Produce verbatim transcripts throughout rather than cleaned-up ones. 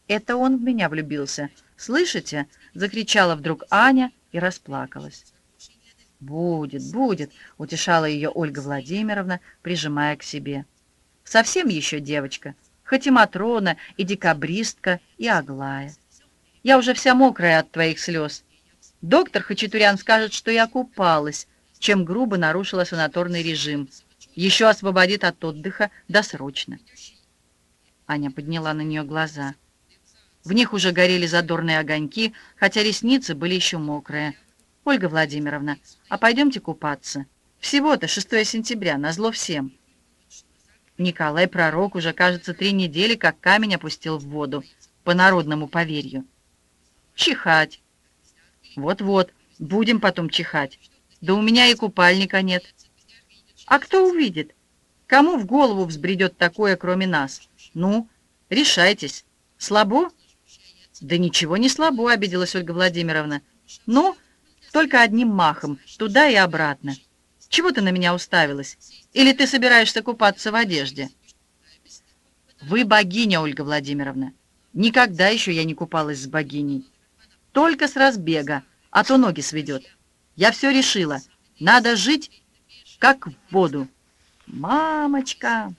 Это он в меня влюбился. Слышите?» — закричала вдруг Аня и расплакалась. «Будет, будет», — утешала ее Ольга Владимировна, прижимая к себе. «Совсем еще девочка, хоть и Матрона, и декабристка, и Аглая. Я уже вся мокрая от твоих слез. Доктор Хачатурян скажет, что я купалась, чем грубо нарушила санаторный режим. Еще освободит от отдыха досрочно». Аня подняла на нее глаза. В них уже горели задорные огоньки, хотя ресницы были еще мокрые. «Ольга Владимировна, а пойдемте купаться? Всего-то шестое сентября, назло всем». Николай Пророк уже, кажется, три недели как камень опустил в воду, по народному поверью. «Чихать». «Вот-вот, будем потом чихать. Да у меня и купальника нет». «А кто увидит? Кому в голову взбредет такое, кроме нас? Ну, решайтесь. Слабо?» «Да ничего не слабо», — обиделась Ольга Владимировна. «Ну, только одним махом, туда и обратно. Чего ты на меня уставилась? Или ты собираешься купаться в одежде?» «Вы богиня, Ольга Владимировна. Никогда еще я не купалась с богиней. Только с разбега, а то ноги сведет. Я все решила. Надо жить, как в воду. Мамочка!»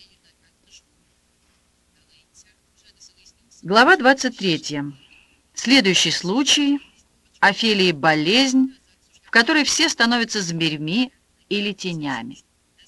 Глава двадцать третья. Следующий случай. Офелии болезнь, в которой все становятся зверьми или тенями.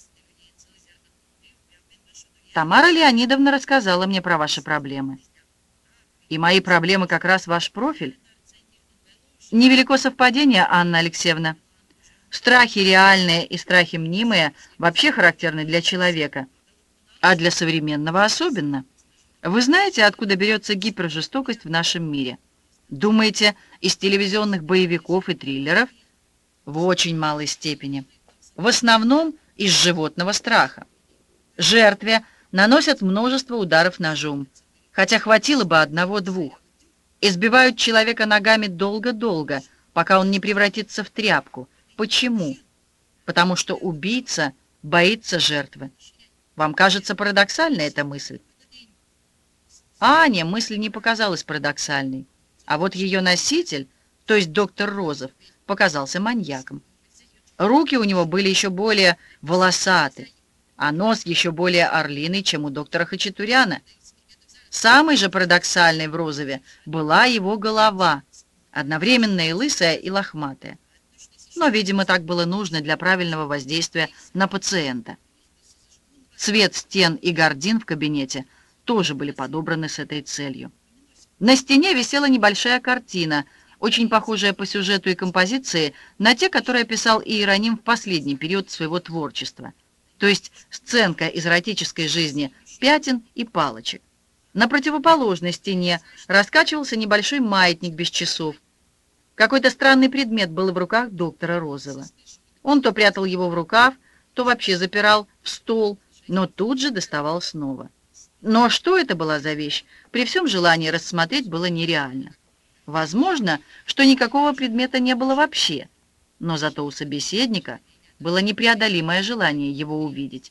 Тамара Леонидовна рассказала мне про ваши проблемы. И мои проблемы как раз ваш профиль. Невелико совпадение, Анна Алексеевна. Страхи реальные и страхи мнимые вообще характерны для человека, а для современного особенно. Вы знаете, откуда берется гипержестокость в нашем мире? Думаете, из телевизионных боевиков и триллеров? В очень малой степени. В основном из животного страха. Жертве наносят множество ударов ножом, хотя хватило бы одного-двух. Избивают человека ногами долго-долго, пока он не превратится в тряпку. Почему? Потому что убийца боится жертвы. Вам кажется парадоксальной эта мысль? Ане мысль не показалась парадоксальной. А вот ее носитель, то есть доктор Розов, показался маньяком. Руки у него были еще более волосаты, а нос еще более орлиный, чем у доктора Хачатуряна. Самой же парадоксальной в Розове была его голова, одновременно и лысая, и лохматая. Но, видимо, так было нужно для правильного воздействия на пациента. Цвет стен и гардин в кабинете тоже были подобраны с этой целью. На стене висела небольшая картина, очень похожая по сюжету и композиции на те, которые писал Иероним в последний период своего творчества, то есть сценка из эротической жизни пятен и палочек. На противоположной стене раскачивался небольшой маятник без часов. Какой-то странный предмет был в руках доктора Розова. Он то прятал его в рукав, то вообще запирал в стол, но тут же доставал снова. Но что это была за вещь, при всем желании рассмотреть было нереально. Возможно, что никакого предмета не было вообще, но зато у собеседника было непреодолимое желание его увидеть.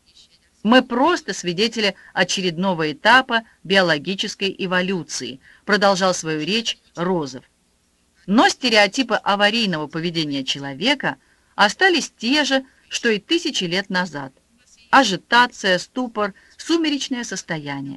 «Мы просто свидетели очередного этапа биологической эволюции», продолжал свою речь Розов. Но стереотипы аварийного поведения человека остались те же, что и тысячи лет назад. Ажитация, ступор, сумеречное состояние.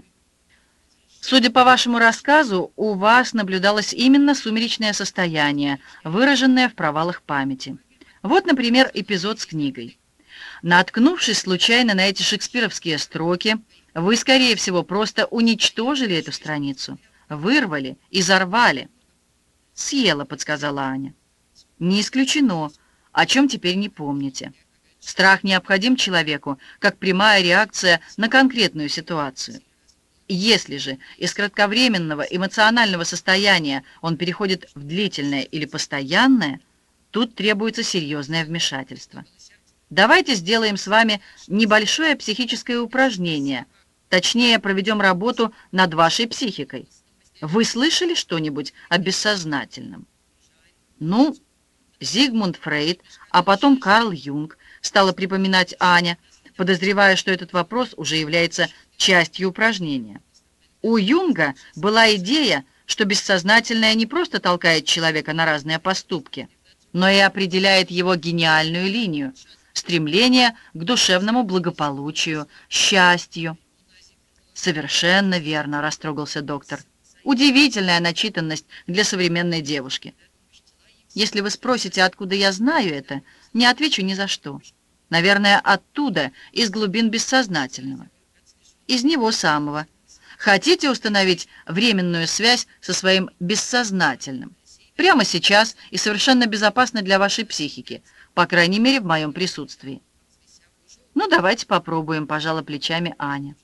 Судя по вашему рассказу, у вас наблюдалось именно сумеречное состояние, выраженное в провалах памяти. Вот, например, эпизод с книгой. Наткнувшись случайно на эти шекспировские строки, вы, скорее всего, просто уничтожили эту страницу, вырвали, изорвали. «Съела», — подсказала Аня. «Не исключено. О чем теперь не помните. Страх необходим человеку, как прямая реакция на конкретную ситуацию. Если же из кратковременного эмоционального состояния он переходит в длительное или постоянное, тут требуется серьезное вмешательство. Давайте сделаем с вами небольшое психическое упражнение, точнее, проведем работу над вашей психикой. Вы слышали что-нибудь о бессознательном?» «Ну, Зигмунд Фрейд, а потом Карл Юнг», стала припоминать Аня, подозревая, что этот вопрос уже является частью упражнения. У Юнга была идея, что бессознательное не просто толкает человека на разные поступки, но и определяет его гениальную линию, стремление к душевному благополучию, счастью. «Совершенно верно», — растрогался доктор. «Удивительная начитанность для современной девушки. Если вы спросите, откуда я знаю это, не отвечу ни за что. Наверное, оттуда, из глубин бессознательного. Из него самого. Хотите установить временную связь со своим бессознательным? Прямо сейчас и совершенно безопасно для вашей психики, по крайней мере, в моем присутствии». «Ну, давайте попробуем», — пожала плечами Аня.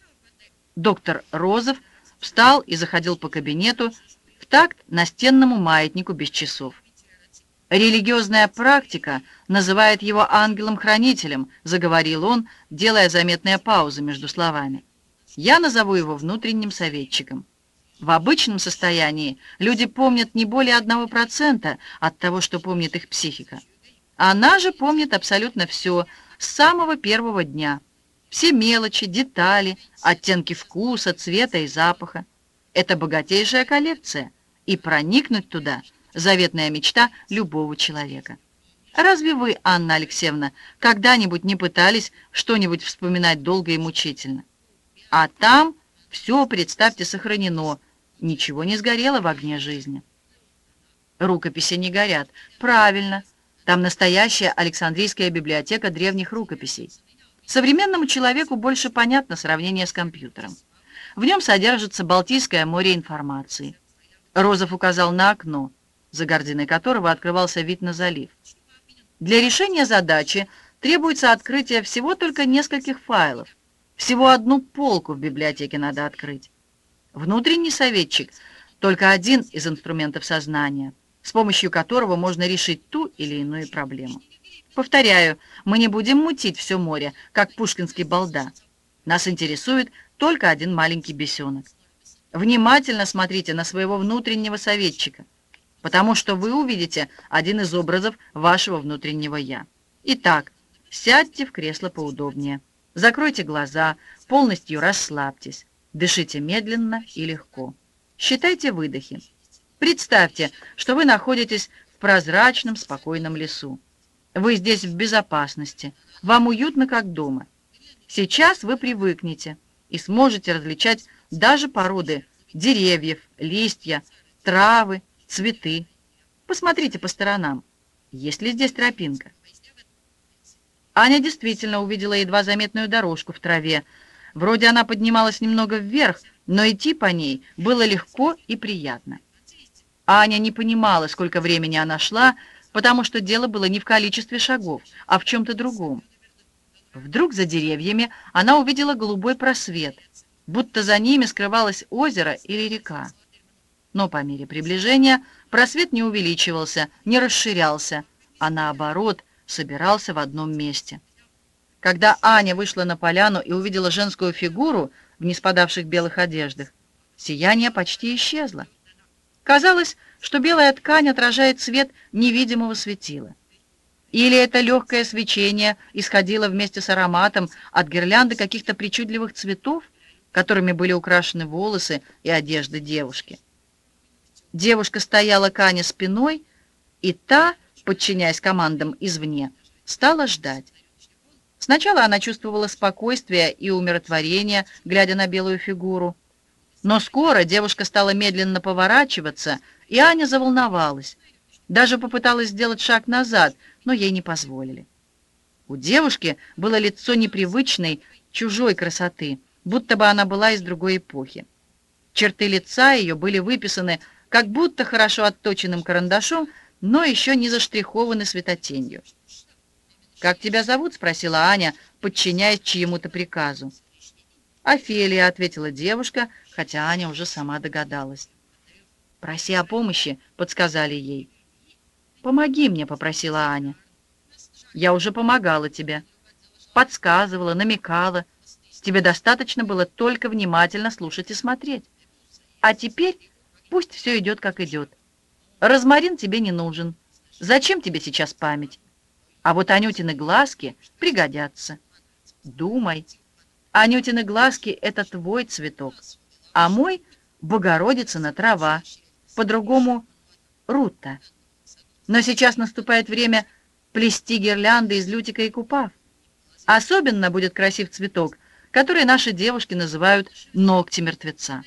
Доктор Розов встал и заходил по кабинету в такт настенному маятнику без часов. «Религиозная практика называет его ангелом-хранителем», — заговорил он, делая заметные паузы между словами. «Я назову его внутренним советчиком. В обычном состоянии люди помнят не более одного процента от того, что помнит их психика. Она же помнит абсолютно все с самого первого дня. Все мелочи, детали, оттенки вкуса, цвета и запаха. Это богатейшая коллекция, и проникнуть туда — заветная мечта любого человека. Разве вы, Анна Алексеевна, когда-нибудь не пытались что-нибудь вспоминать долго и мучительно? А там все, представьте, сохранено, ничего не сгорело в огне жизни». «Рукописи не горят». «Правильно, там настоящая Александрийская библиотека древних рукописей. Современному человеку больше понятно сравнение с компьютером. В нем содержится Балтийское море информации». Розов указал на окно, за гординой которого открывался вид на залив. «Для решения задачи требуется открытие всего только нескольких файлов. Всего одну полку в библиотеке надо открыть. Внутренний советчик — только один из инструментов сознания, с помощью которого можно решить ту или иную проблему. Повторяю, мы не будем мутить все море, как пушкинский балда. Нас интересует только один маленький бесенок. Внимательно смотрите на своего внутреннего советчика, потому что вы увидите один из образов вашего внутреннего «я». Итак, сядьте в кресло поудобнее, закройте глаза, полностью расслабьтесь, дышите медленно и легко. Считайте выдохи. Представьте, что вы находитесь в прозрачном, спокойном лесу. Вы здесь в безопасности, вам уютно, как дома. Сейчас вы привыкнете и сможете различать даже породы деревьев, листья, травы, цветы. Посмотрите по сторонам. Есть ли здесь тропинка? Аня действительно увидела едва заметную дорожку в траве. Вроде она поднималась немного вверх, но идти по ней было легко и приятно. Аня не понимала, сколько времени она шла, потому что дело было не в количестве шагов, а в чем-то другом. Вдруг за деревьями она увидела голубой просвет, будто за ними скрывалось озеро или река. Но по мере приближения просвет не увеличивался, не расширялся, а наоборот собирался в одном месте. Когда Аня вышла на поляну и увидела женскую фигуру в неспадавших белых одеждах, сияние почти исчезло. Казалось, что белая ткань отражает свет невидимого светила. Или это легкое свечение исходило вместе с ароматом от гирлянды каких-то причудливых цветов, которыми были украшены волосы и одежда девушки. Девушка стояла к Ане спиной, и та, подчиняясь командам извне, стала ждать. Сначала она чувствовала спокойствие и умиротворение, глядя на белую фигуру. Но скоро девушка стала медленно поворачиваться, и Аня заволновалась. Даже попыталась сделать шаг назад, но ей не позволили. У девушки было лицо непривычной, чужой красоты, будто бы она была из другой эпохи. Черты лица ее были выписаны как будто хорошо отточенным карандашом, но еще не заштрихованы светотенью. «Как тебя зовут?» — спросила Аня, подчиняясь чьему-то приказу. «Офелия», — ответила девушка, хотя Аня уже сама догадалась. «Проси о помощи», — подсказали ей. «Помоги мне», — попросила Аня. «Я уже помогала тебе. Подсказывала, намекала. Тебе достаточно было только внимательно слушать и смотреть. А теперь пусть все идет, как идет. Розмарин тебе не нужен. Зачем тебе сейчас память? А вот Анютины глазки пригодятся. Думай. Анютины глазки — это твой цветок. а мой — Богородицына трава, по-другому — Рутта. Но сейчас наступает время плести гирлянды из лютика и купав. Особенно будет красив цветок, который наши девушки называют «ногти мертвеца».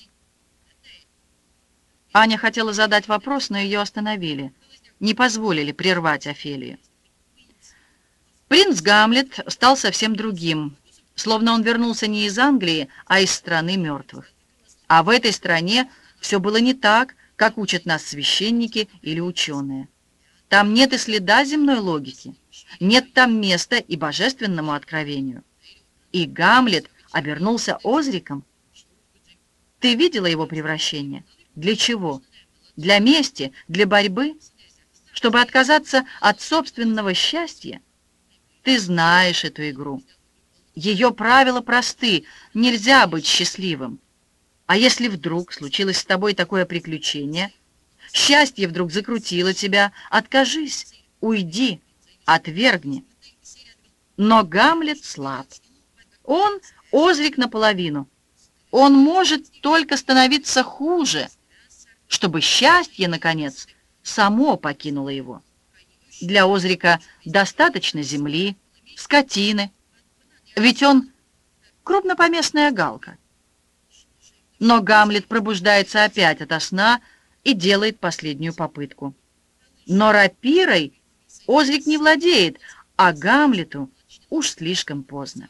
Аня хотела задать вопрос, но ее остановили, не позволили прервать Офелию. Принц Гамлет стал совсем другим, словно он вернулся не из Англии, а из страны мертвых. А в этой стране все было не так, как учат нас священники или ученые. Там нет и следа земной логики, нет там места и божественному откровению. И Гамлет обернулся Озриком. Ты видела его превращение? Для чего? Для мести? Для борьбы? Чтобы отказаться от собственного счастья? Ты знаешь эту игру. Ее правила просты. Нельзя быть счастливым. А если вдруг случилось с тобой такое приключение, счастье вдруг закрутило тебя, откажись, уйди, отвергни. Но Гамлет слаб. Он Озрик наполовину. Он может только становиться хуже, чтобы счастье, наконец, само покинуло его. Для Озрика достаточно земли, скотины, ведь он крупнопоместная галка. Но Гамлет пробуждается опять ото сна и делает последнюю попытку. Но рапирой Озрик не владеет, а Гамлету уж слишком поздно.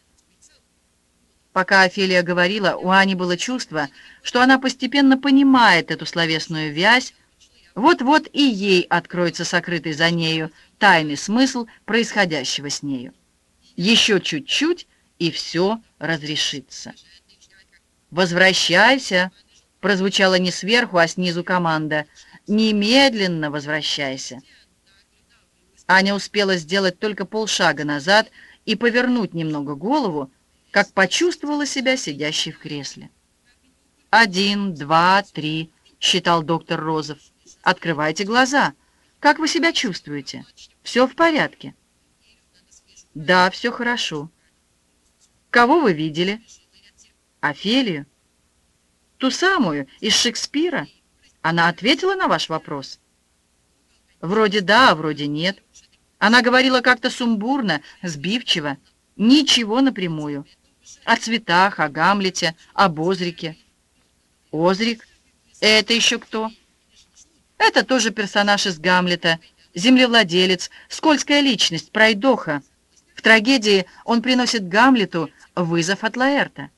Пока Офелия говорила, у Ани было чувство, что она постепенно понимает эту словесную вязь. Вот-вот и ей откроется сокрытый за нею тайный смысл происходящего с нею. Еще чуть-чуть, и все разрешится. «Возвращайся!» — прозвучала не сверху, а снизу команда. «Немедленно возвращайся!» Аня успела сделать только полшага назад и повернуть немного голову, как почувствовала себя сидящей в кресле. «Один, два, три», — считал доктор Розов. «Открывайте глаза. Как вы себя чувствуете? Все в порядке?» «Да, все хорошо». «Кого вы видели?» «Офелию». «Ту самую, из Шекспира? Она ответила на ваш вопрос?» «Вроде да, а вроде нет. Она говорила как-то сумбурно, сбивчиво, ничего напрямую. О цветах, о Гамлете, об Озрике». «Озрик? Это еще кто?» «Это тоже персонаж из Гамлета, землевладелец, скользкая личность, пройдоха. В трагедии он приносит Гамлету вызов от Лаэрта».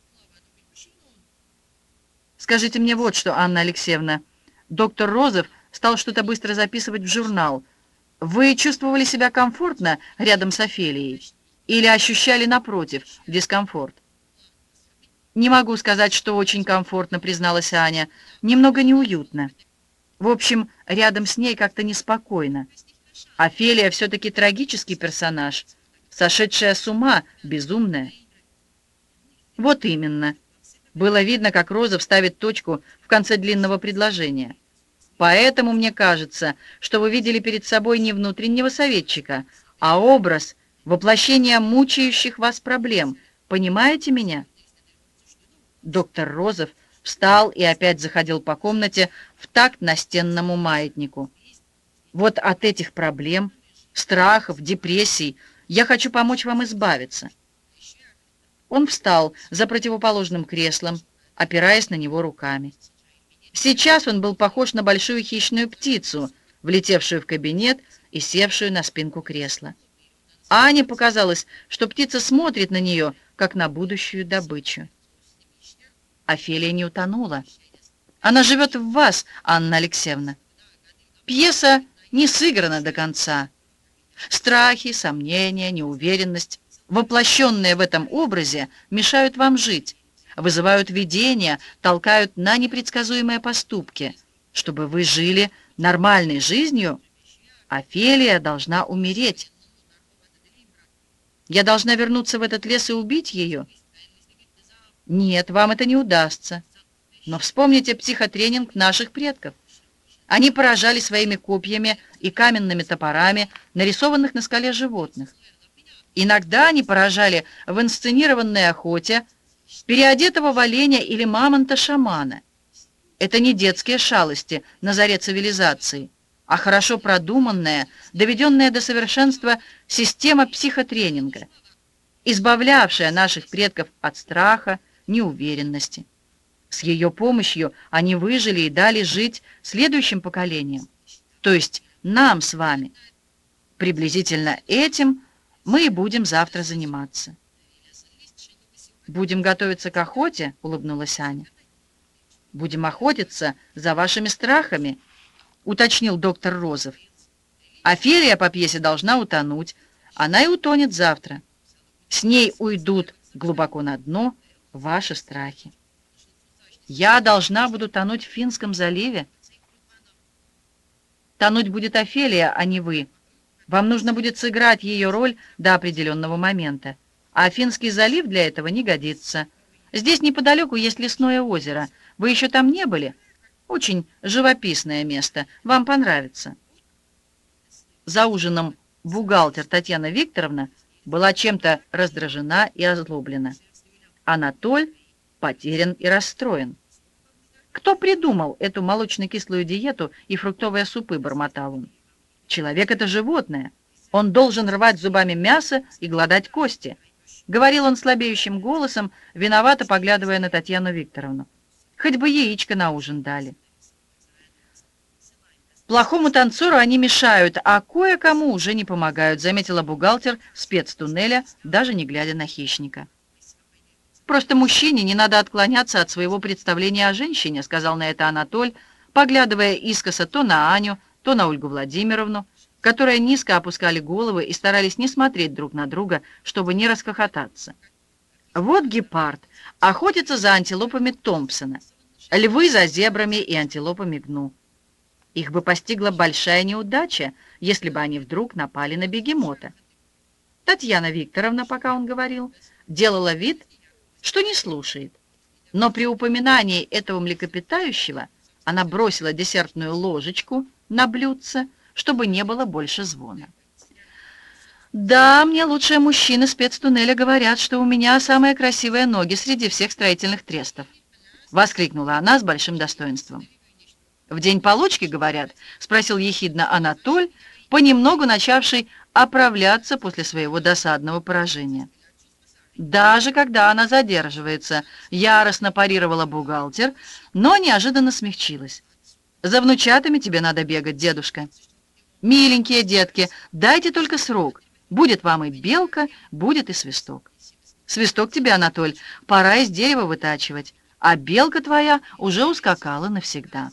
«Скажите мне вот что, Анна Алексеевна». Доктор Розов стал что-то быстро записывать в журнал. «Вы чувствовали себя комфортно рядом с Офелией? Или ощущали, напротив, дискомфорт?» «Не могу сказать, что очень комфортно», — призналась Аня. «Немного неуютно. В общем, рядом с ней как-то неспокойно. Офелия все-таки трагический персонаж, сошедшая с ума, безумная». «Вот именно». Было видно, как Розов ставит точку в конце длинного предложения. «Поэтому мне кажется, что вы видели перед собой не внутреннего советчика, а образ воплощения мучающих вас проблем. Понимаете меня?» Доктор Розов встал и опять заходил по комнате в такт настенному маятнику. «Вот от этих проблем, страхов, депрессий я хочу помочь вам избавиться». Он встал за противоположным креслом, опираясь на него руками. Сейчас он был похож на большую хищную птицу, влетевшую в кабинет и севшую на спинку кресла. Ане показалось, что птица смотрит на нее, как на будущую добычу. Офелия не утонула. Она живет в вас, Анна Алексеевна. Пьеса не сыграна до конца. Страхи, сомнения, неуверенность, воплощенные в этом образе, мешают вам жить, вызывают видения, толкают на непредсказуемые поступки. Чтобы вы жили нормальной жизнью, Офелия должна умереть. Я должна вернуться в этот лес и убить ее? Нет, вам это не удастся. Но вспомните психотренинг наших предков. Они поражали своими копьями и каменными топорами нарисованных на скале животных. Иногда они поражали в инсценированной охоте переодетого в оленя или мамонта-шамана. Это не детские шалости на заре цивилизации, а хорошо продуманная, доведенная до совершенства система психотренинга, избавлявшая наших предков от страха, неуверенности. С ее помощью они выжили и дали жить следующим поколениям, то есть нам с вами. Приблизительно этим мы и будем завтра заниматься. «Будем готовиться к охоте?» — улыбнулась Аня. «Будем охотиться за вашими страхами», — уточнил доктор Розов. «Офелия по пьесе должна утонуть. Она и утонет завтра. С ней уйдут глубоко на дно ваши страхи». «Я должна буду тонуть в Финском заливе?» «Тонуть будет Офелия, а не вы. Вам нужно будет сыграть ее роль до определенного момента. А Финский залив для этого не годится. Здесь неподалеку есть лесное озеро. Вы еще там не были? Очень живописное место. Вам понравится». За ужином бухгалтер Татьяна Викторовна была чем-то раздражена и озлоблена. Анатоль потерян и расстроен. «Кто придумал эту молочно-кислую диету и фруктовые супы?» — бормотал он. «Человек — это животное. Он должен рвать зубами мясо и глодать кости», — говорил он слабеющим голосом, виновато поглядывая на Татьяну Викторовну. «Хоть бы яичко на ужин дали». «Плохому танцору они мешают, а кое-кому уже не помогают», — заметила бухгалтер спецтуннеля, даже не глядя на хищника. «Просто мужчине не надо отклоняться от своего представления о женщине», — сказал на это Анатоль, поглядывая искоса то на Аню, то на Ольгу Владимировну, которые низко опускали головы и старались не смотреть друг на друга, чтобы не расхохотаться. «Вот гепард охотится за антилопами Томпсона, львы за зебрами и антилопами Гну. Их бы постигла большая неудача, если бы они вдруг напали на бегемота». Татьяна Викторовна, пока он говорил, делала вид, что не слушает. Но при упоминании этого млекопитающего она бросила десертную ложечку на блюдце, чтобы не было больше звона. «Да, мне лучшие мужчины спецтуннеля говорят, что у меня самые красивые ноги среди всех строительных трестов», — воскликнула она с большим достоинством. «В день получки, говорят?» — спросил ехидно Анатоль, понемногу начавший оправляться после своего досадного поражения. «Даже когда она задерживается», — яростно парировала бухгалтер, но неожиданно смягчилась. «За внучатами тебе надо бегать, дедушка. Миленькие детки, дайте только срок. Будет вам и белка, будет и свисток. Свисток тебе, Анатоль, пора из дерева вытачивать, а белка твоя уже ускакала навсегда».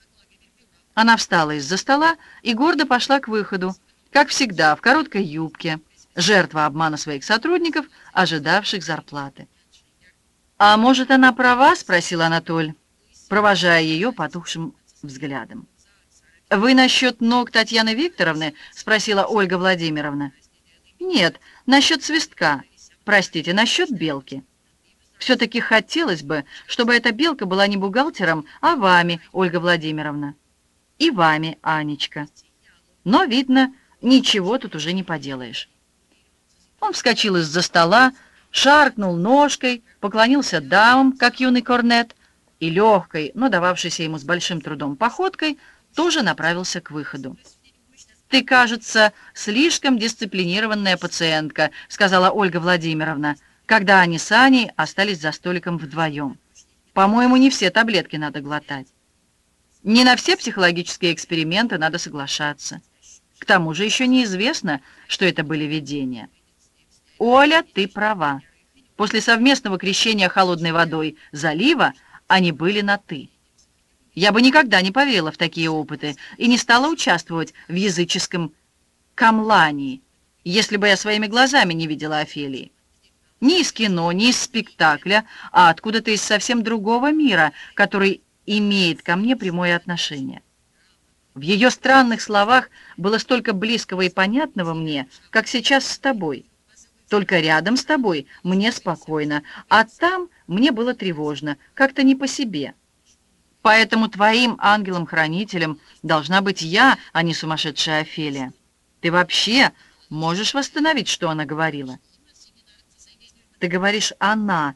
Она встала из-за стола и гордо пошла к выходу, как всегда, в короткой юбке, жертва обмана своих сотрудников, ожидавших зарплаты. «А может, она права?» — спросил Анатоль, провожая ее потухшим взглядом. «Вы насчет ног Татьяны Викторовны?» — спросила Ольга Владимировна. «Нет, насчет свистка. Простите, насчет белки. Все-таки хотелось бы, чтобы эта белка была не бухгалтером, а вами, Ольга Владимировна. И вами, Анечка. Но, видно, ничего тут уже не поделаешь». Он вскочил из-за стола, шаркнул ножкой, поклонился дамам, как юный корнет, и легкой, но дававшейся ему с большим трудом походкой, тоже направился к выходу. «Ты, кажется, слишком дисциплинированная пациентка», — сказала Ольга Владимировна, когда они с Аней остались за столиком вдвоем. «По-моему, не все таблетки надо глотать. Не на все психологические эксперименты надо соглашаться. К тому же еще неизвестно, что это были видения». «Оля, ты права. После совместного крещения холодной водой залива они были на «ты». Я бы никогда не поверила в такие опыты и не стала участвовать в языческом камлании, если бы я своими глазами не видела Офелии. Не из кино, не из спектакля, а откуда-то из совсем другого мира, который имеет ко мне прямое отношение. В ее странных словах было столько близкого и понятного мне, как сейчас с тобой. Только рядом с тобой мне спокойно, а там мне было тревожно, как-то не по себе. Поэтому твоим ангелом-хранителем должна быть я, а не сумасшедшая Офелия. Ты вообще можешь восстановить, что она говорила?» «Ты говоришь «она»,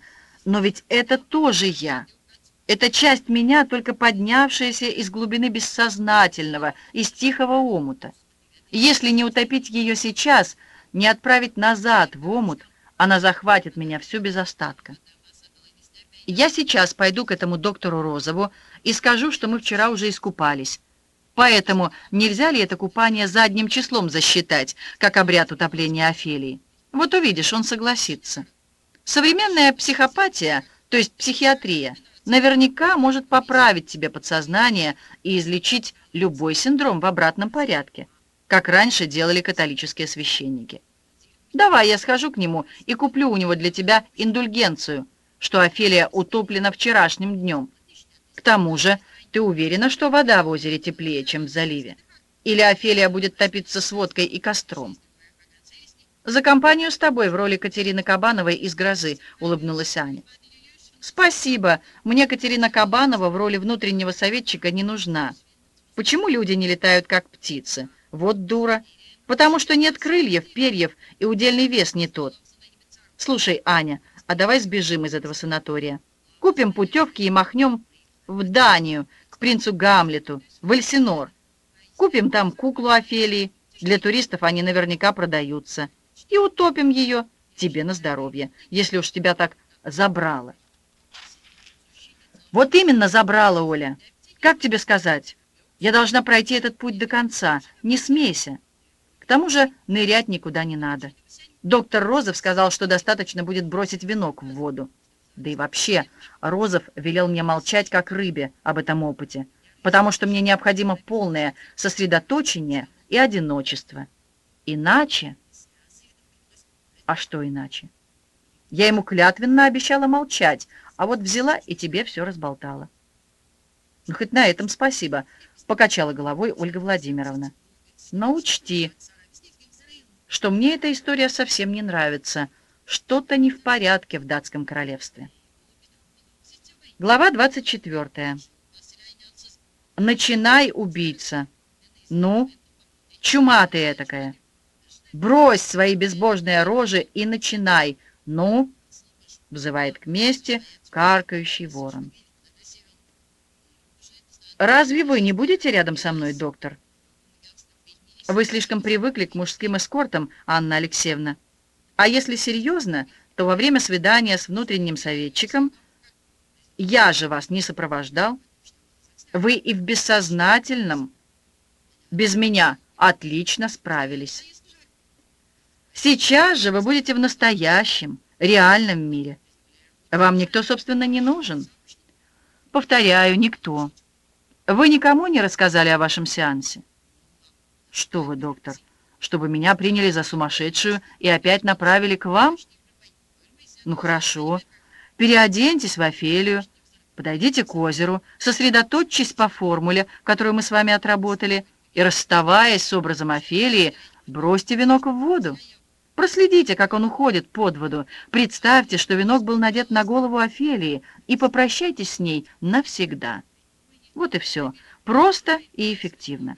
Но ведь это тоже я. Это часть меня, только поднявшаяся из глубины бессознательного, из тихого омута. Если не утопить ее сейчас, не отправить назад в омут, она захватит меня всю без остатка. Я сейчас пойду к этому доктору Розову и скажу, что мы вчера уже искупались. Поэтому нельзя ли это купание задним числом засчитать, как обряд утопления Офелии? Вот увидишь, он согласится. Современная психопатия, то есть психиатрия, наверняка может поправить тебе подсознание и излечить любой синдром в обратном порядке, как раньше делали католические священники. Давай я схожу к нему и куплю у него для тебя индульгенцию, что Офелия утоплена вчерашним днем. К тому же, ты уверена, что вода в озере теплее, чем в заливе? Или Офелия будет топиться с водкой и костром? За компанию с тобой в роли Катерины Кабановой из «Грозы», улыбнулась Аня. Спасибо, мне Катерина Кабанова в роли внутреннего советчика не нужна. Почему люди не летают, как птицы? Вот дура. Потому что нет крыльев, перьев, и удельный вес не тот. Слушай, Аня, а давай сбежим из этого санатория. Купим путевки и махнем в Данию, к принцу Гамлету, в Эльсинор. Купим там куклу Офелии, для туристов они наверняка продаются. И утопим ее тебе на здоровье, если уж тебя так забрало. Вот именно забрало, Оля. Как тебе сказать? Я должна пройти этот путь до конца. Не смейся. К тому же нырять никуда не надо. Доктор Розов сказал, что достаточно будет бросить венок в воду. Да и вообще, Розов велел мне молчать, как рыбе, об этом опыте, потому что мне необходимо полное сосредоточение и одиночество. Иначе... А что иначе? Я ему клятвенно обещала молчать, а вот взяла и тебе все разболтала. Ну, хоть на этом спасибо, покачала головой Ольга Владимировна. Но учти, что мне эта история совсем не нравится. Что-то не в порядке в датском королевстве. Глава двадцать четвёртая. Начинай, убийца. Ну, чума ты этакая. Брось свои безбожные рожи и начинай. Ну, взывает к мести каркающий ворон. Разве вы не будете рядом со мной, доктор? Вы слишком привыкли к мужским эскортам, Анна Алексеевна. А если серьезно, то во время свидания с внутренним советчиком я же вас не сопровождал. Вы и в бессознательном без меня отлично справились. Сейчас же вы будете в настоящем, реальном мире. Вам никто, собственно, не нужен. Повторяю, никто. Вы никому не рассказали о вашем сеансе? Что вы, доктор, чтобы меня приняли за сумасшедшую и опять направили к вам? Ну хорошо, переоденьтесь в Офелию, подойдите к озеру, сосредоточьтесь по формуле, которую мы с вами отработали, и, расставаясь с образом Офелии, бросьте венок в воду. Проследите, как он уходит под воду. Представьте, что венок был надет на голову Офелии, и попрощайтесь с ней навсегда. Вот и все. Просто и эффективно.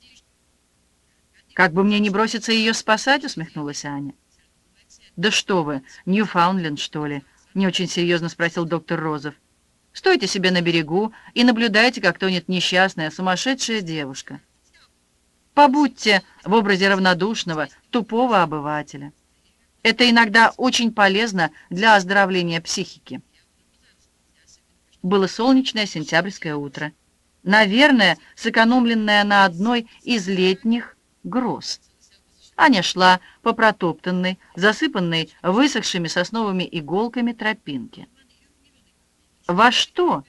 «Как бы мне не броситься ее спасать?» — усмехнулась Аня. «Да что вы, Ньюфаундленд, что ли?» — не очень серьезно спросил доктор Розов. «Стойте себе на берегу и наблюдайте, как тонет несчастная, сумасшедшая девушка. Побудьте в образе равнодушного, тупого обывателя. Это иногда очень полезно для оздоровления психики». Было солнечное сентябрьское утро. Наверное, сэкономленное на одной из летних гроз. Аня шла по протоптанной, засыпанной высохшими сосновыми иголками тропинке. Во что?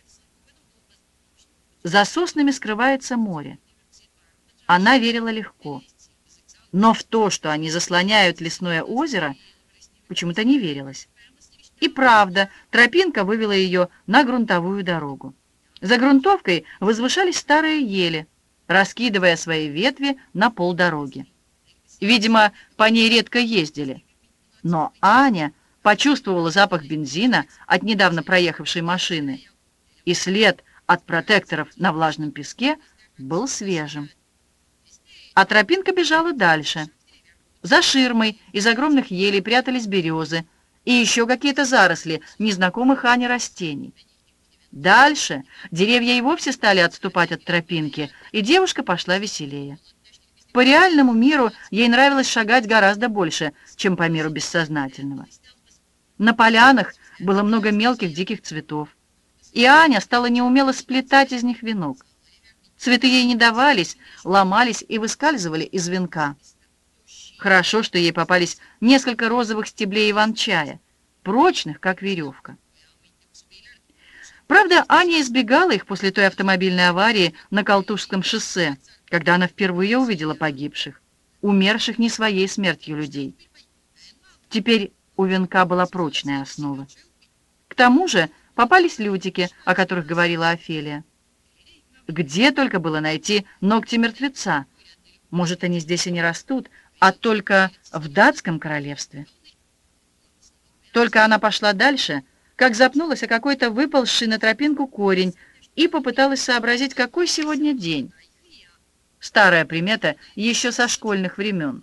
За соснами скрывается море. Она верила легко. Но в то, что они заслоняют лесное озеро, почему-то не верилось. И правда, тропинка вывела ее на грунтовую дорогу. За грунтовкой возвышались старые ели, раскидывая свои ветви на полдороги. Видимо, по ней редко ездили. Но Аня почувствовала запах бензина от недавно проехавшей машины, и след от протекторов на влажном песке был свежим. А тропинка бежала дальше. За ширмой из огромных елей прятались березы, и еще какие-то заросли незнакомых Ане растений. Дальше деревья и вовсе стали отступать от тропинки, и девушка пошла веселее. По реальному миру ей нравилось шагать гораздо больше, чем по миру бессознательного. На полянах было много мелких диких цветов, и Аня стала неумело сплетать из них венок. Цветы ей не давались, ломались и выскальзывали из венка. Хорошо, что ей попались несколько розовых стеблей иван-чая, прочных, как веревка. Правда, Аня избегала их после той автомобильной аварии на Колтушском шоссе, когда она впервые увидела погибших, умерших не своей смертью людей. Теперь у венка была прочная основа. К тому же попались лютики, о которых говорила Офелия. Где только было найти ногти мертвеца? Может, они здесь и не растут, а только в датском королевстве. Только она пошла дальше, как запнулась о какой-то выползший на тропинку корень и попыталась сообразить, какой сегодня день. Старая примета еще со школьных времен.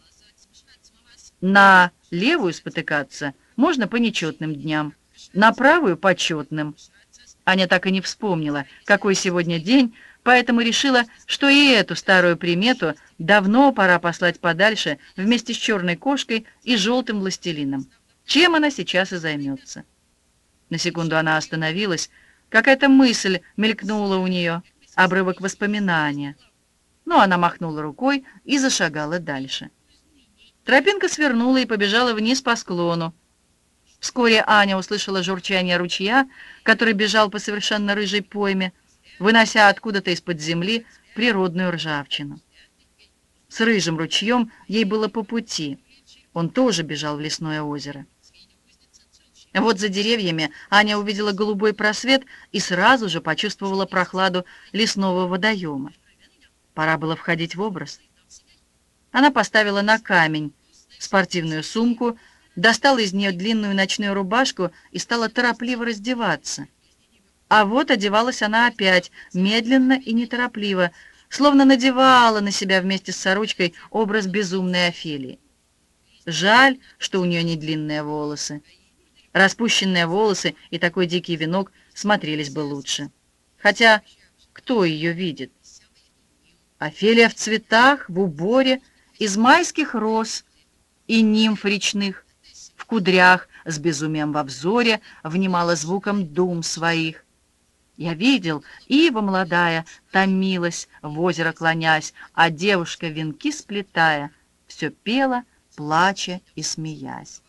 На левую спотыкаться можно по нечетным дням, на правую — почетным. Аня так и не вспомнила, какой сегодня день, поэтому решила, что и эту старую примету давно пора послать подальше вместе с черной кошкой и желтым властелином, чем она сейчас и займется. На секунду она остановилась, какая-то мысль мелькнула у нее, обрывок воспоминания. Но она махнула рукой и зашагала дальше. Тропинка свернула и побежала вниз по склону. Вскоре Аня услышала журчание ручья, который бежал по совершенно рыжей пойме, вынося откуда-то из-под земли природную ржавчину. С рыжим ручьем ей было по пути. Он тоже бежал в лесное озеро. Вот за деревьями Аня увидела голубой просвет и сразу же почувствовала прохладу лесного водоема. Пора было входить в образ. Она поставила на камень спортивную сумку, достала из нее длинную ночную рубашку и стала торопливо раздеваться. А вот одевалась она опять, медленно и неторопливо, словно надевала на себя вместе с сорочкой образ безумной Офелии. Жаль, что у нее не длинные волосы. Распущенные волосы и такой дикий венок смотрелись бы лучше. Хотя кто ее видит? Офелия в цветах, в уборе, из майских роз и нимф речных, в кудрях, с безумием во взоре, внимала звуком дум своих. Я видел, ива молодая томилась, в озеро клонясь, а девушка, венки сплетая, все пела, плача и смеясь.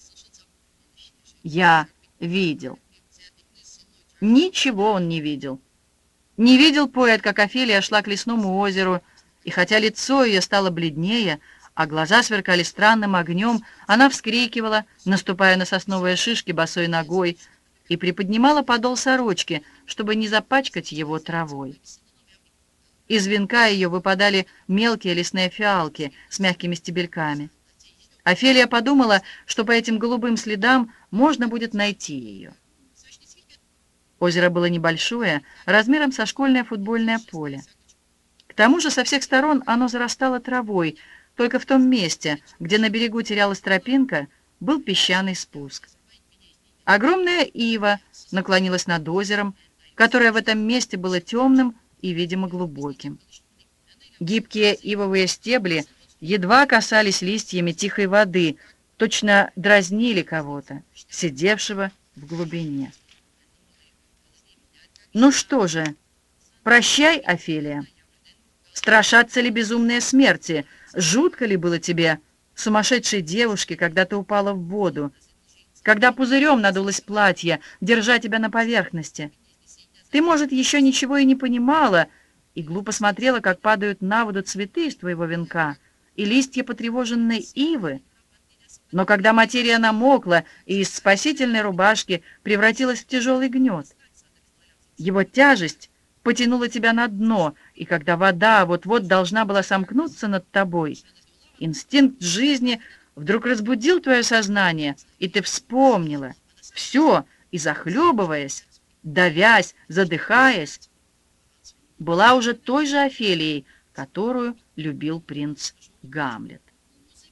Я видел. Ничего он не видел. Не видел поэт, как Офелия шла к лесному озеру, и хотя лицо ее стало бледнее, а глаза сверкали странным огнем, она вскрикивала, наступая на сосновые шишки босой ногой, и приподнимала подол сорочки, чтобы не запачкать его травой. Из венка ее выпадали мелкие лесные фиалки с мягкими стебельками. Офелия подумала, что по этим голубым следам можно будет найти ее. Озеро было небольшое, размером со школьное футбольное поле. К тому же со всех сторон оно зарастало травой, только в том месте, где на берегу терялась тропинка, был песчаный спуск. Огромная ива наклонилась над озером, которое в этом месте было темным и, видимо, глубоким. Гибкие ивовые стебли едва касались листьями тихой воды, точно дразнили кого-то, сидевшего в глубине. Ну что же, прощай, Офелия. Страшатся ли безумные смерти? Жутко ли было тебе, сумасшедшей девушке, когда ты упала в воду, когда пузырем надулось платье, держа тебя на поверхности? Ты, может, еще ничего и не понимала, и глупо смотрела, как падают на воду цветы из твоего венка и листья потревоженной ивы. Но когда материя намокла и из спасительной рубашки превратилась в тяжелый гнет, его тяжесть потянула тебя на дно, и когда вода вот-вот должна была сомкнуться над тобой, инстинкт жизни вдруг разбудил твое сознание, и ты вспомнила все, и, захлебываясь, давясь, задыхаясь, была уже той же Офелией, которую любил принц Гамлет.